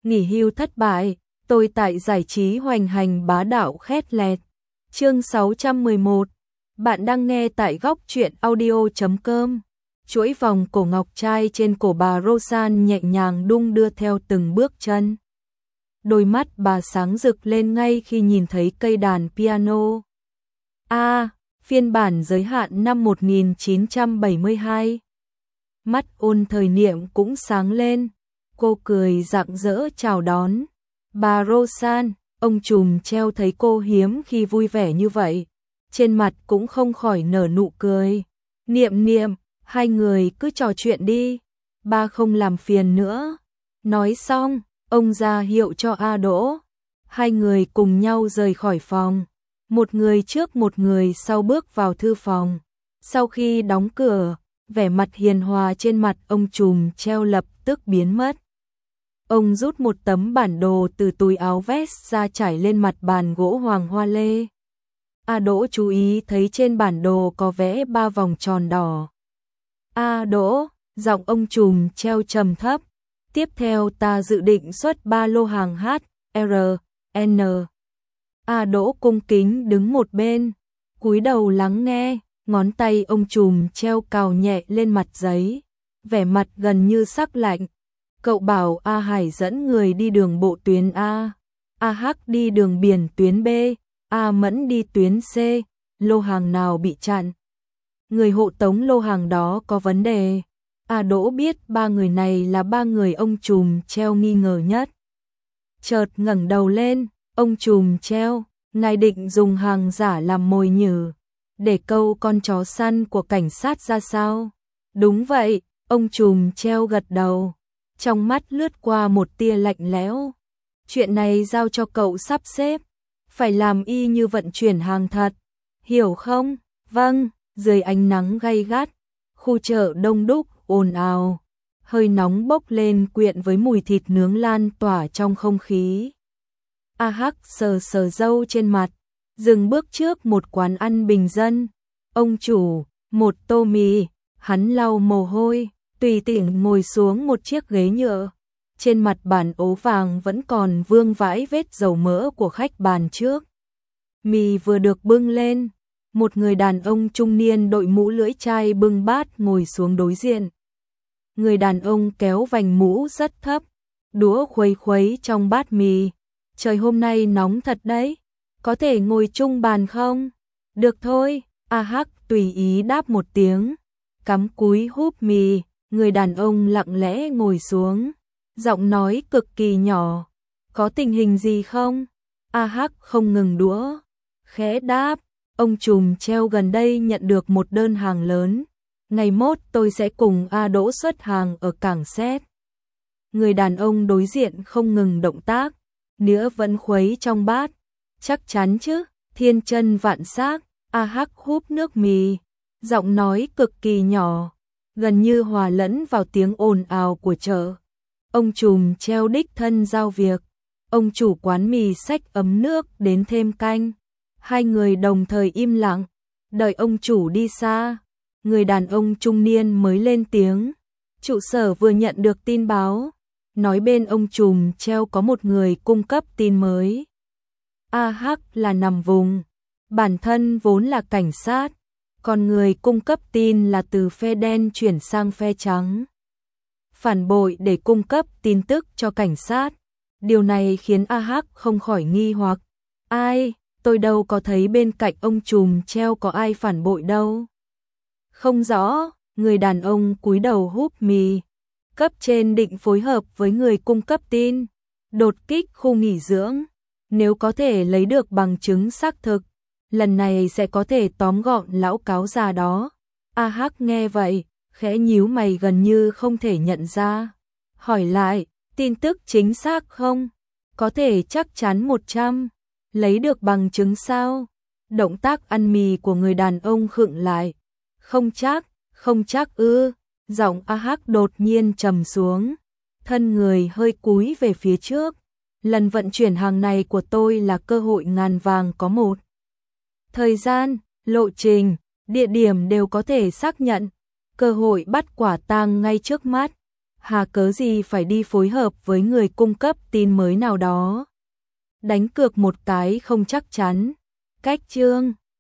nghỉ hưu thất bại, tôi tại giải trí hoành hành bá đạo khét lẹt. Chương 611. Bạn đang nghe tại góc truyện audio.com. Chuỗi vòng cổ ngọc trai trên cổ bà Rosanne nhẹ nhàng đung đưa theo từng bước chân. Đôi mắt bà sáng rực lên ngay khi nhìn thấy cây đàn piano. Phiên bản giới hạn năm 1972. Mắt ôn thời niệm cũng sáng lên, cô cười rạng rỡ chào đón. Bà Rosanne, ông trùm treo thấy cô hiếm khi vui vẻ như vậy, trên mặt cũng không khỏi nở nụ cười. Niệm, hai người cứ trò chuyện đi, ba không làm phiền nữa. Nói xong, ông ra hiệu cho A Đỗ. Hai người cùng nhau rời khỏi phòng, một người trước một người sau bước vào thư phòng. Sau khi đóng cửa, vẻ mặt hiền hòa trên mặt ông trùm treo lập tức biến mất. Ông rút một tấm bản đồ từ túi áo vest ra trải lên mặt bàn gỗ hoàng hoa lê. A Đỗ chú ý thấy trên bản đồ có vẽ 3 vòng tròn đỏ. A Đỗ, giọng ông trùm treo trầm thấp. Tiếp theo ta dự định xuất 3 lô hàng H, R, N. A Đỗ cung kính đứng một bên, cúi đầu lắng nghe, ngón tay ông trùm treo cào nhẹ lên mặt giấy, vẻ mặt gần như sắc lạnh. Cậu bảo A Hải dẫn người đi đường bộ tuyến A, A Hắc đi đường biển tuyến B, A Mẫn đi tuyến C, lô hàng nào bị chặn, người hộ tống lô hàng đó có vấn đề. A Đỗ biết 3 người này là 3 người ông trùm treo nghi ngờ nhất. Chợt ngẩng đầu lên, ông trùm treo, ngài định dùng hàng giả làm mồi nhử, để câu con chó săn của cảnh sát ra sao? Đúng vậy, ông trùm treo gật đầu, trong mắt lướt qua một tia lạnh lẽo. Chuyện này giao cho cậu sắp xếp, phải làm y như vận chuyển hàng thật, hiểu không? Vâng. Dưới ánh nắng gay gắt, khu chợ đông đúc ồn ào, hơi nóng bốc lên quyện với mùi thịt nướng lan tỏa trong không khí. A Hắc sờ sờ râu trên mặt, dừng bước trước một quán ăn bình dân. Ông chủ, một tô mì, hắn lau mồ hôi, tùy tiện ngồi xuống một chiếc ghế nhựa. Trên mặt bàn ố vàng vẫn còn vương vãi vết dầu mỡ của khách bàn trước. Mì vừa được bưng lên, một người đàn ông trung niên đội mũ lưỡi chai bưng bát ngồi xuống đối diện. Người đàn ông kéo vành mũ rất thấp, đũa khuấy khuấy trong bát mì. Trời hôm nay nóng thật đấy, có thể ngồi chung bàn không? Được thôi, A Hắc tùy ý đáp một tiếng, cắm cúi húp mì. Người đàn ông lặng lẽ ngồi xuống, giọng nói cực kỳ nhỏ. Có tình hình gì không? A Hắc không ngừng đũa, khẽ đáp. Ông trùm treo gần đây nhận được một đơn hàng lớn, ngày mốt tôi sẽ cùng A Đỗ xuất hàng ở cảng Séc. Người đàn ông đối diện không ngừng động tác, nĩa vẫn khuấy trong bát. Chắc chắn chứ, thiên chân vạn xác. A Hắc húp nước mì, giọng nói cực kỳ nhỏ, gần như hòa lẫn vào tiếng ồn ào của chợ. Ông trùm treo đích thân giao việc, ông chủ quán mì xách ấm nước đến thêm canh. Hai người đồng thời im lặng, đợi ông chủ đi xa. Người đàn ông trung niên mới lên tiếng. Trụ sở vừa nhận được tin báo, nói bên ông trùm treo có một người cung cấp tin mới. A Hắc là nằm vùng, bản thân vốn là cảnh sát, còn người cung cấp tin là từ phe đen chuyển sang phe trắng. Phản bội để cung cấp tin tức cho cảnh sát. Điều này khiến A Hắc không khỏi nghi hoặc. Ai? Tôi đâu có thấy bên cạnh ông trùm treo có ai phản bội đâu. Không rõ, người đàn ông cúi đầu húp mì. Cấp trên định phối hợp với người cung cấp tin, đột kích khu nghỉ dưỡng. Nếu có thể lấy được bằng chứng xác thực, lần này sẽ có thể tóm gọn lão cáo già đó. A Hắc nghe vậy, khẽ nhíu mày gần như không thể nhận ra. Hỏi lại, tin tức chính xác không? Có thể chắc chắn 100. Lấy được bằng chứng sao? Động tác ăn mì của người đàn ông khựng lại. Không chắc ư. Giọng A Hắc đột nhiên trầm xuống, thân người hơi cúi về phía trước. Lần vận chuyển hàng này của tôi là cơ hội ngàn vàng có một. Thời gian, lộ trình, địa điểm đều có thể xác nhận. Cơ hội bắt quả tang ngay trước mắt. hà cớ gì phải đi phối hợp với người cung cấp tin mới nào đó. Đánh cược một cái không chắc chắn. Cách chương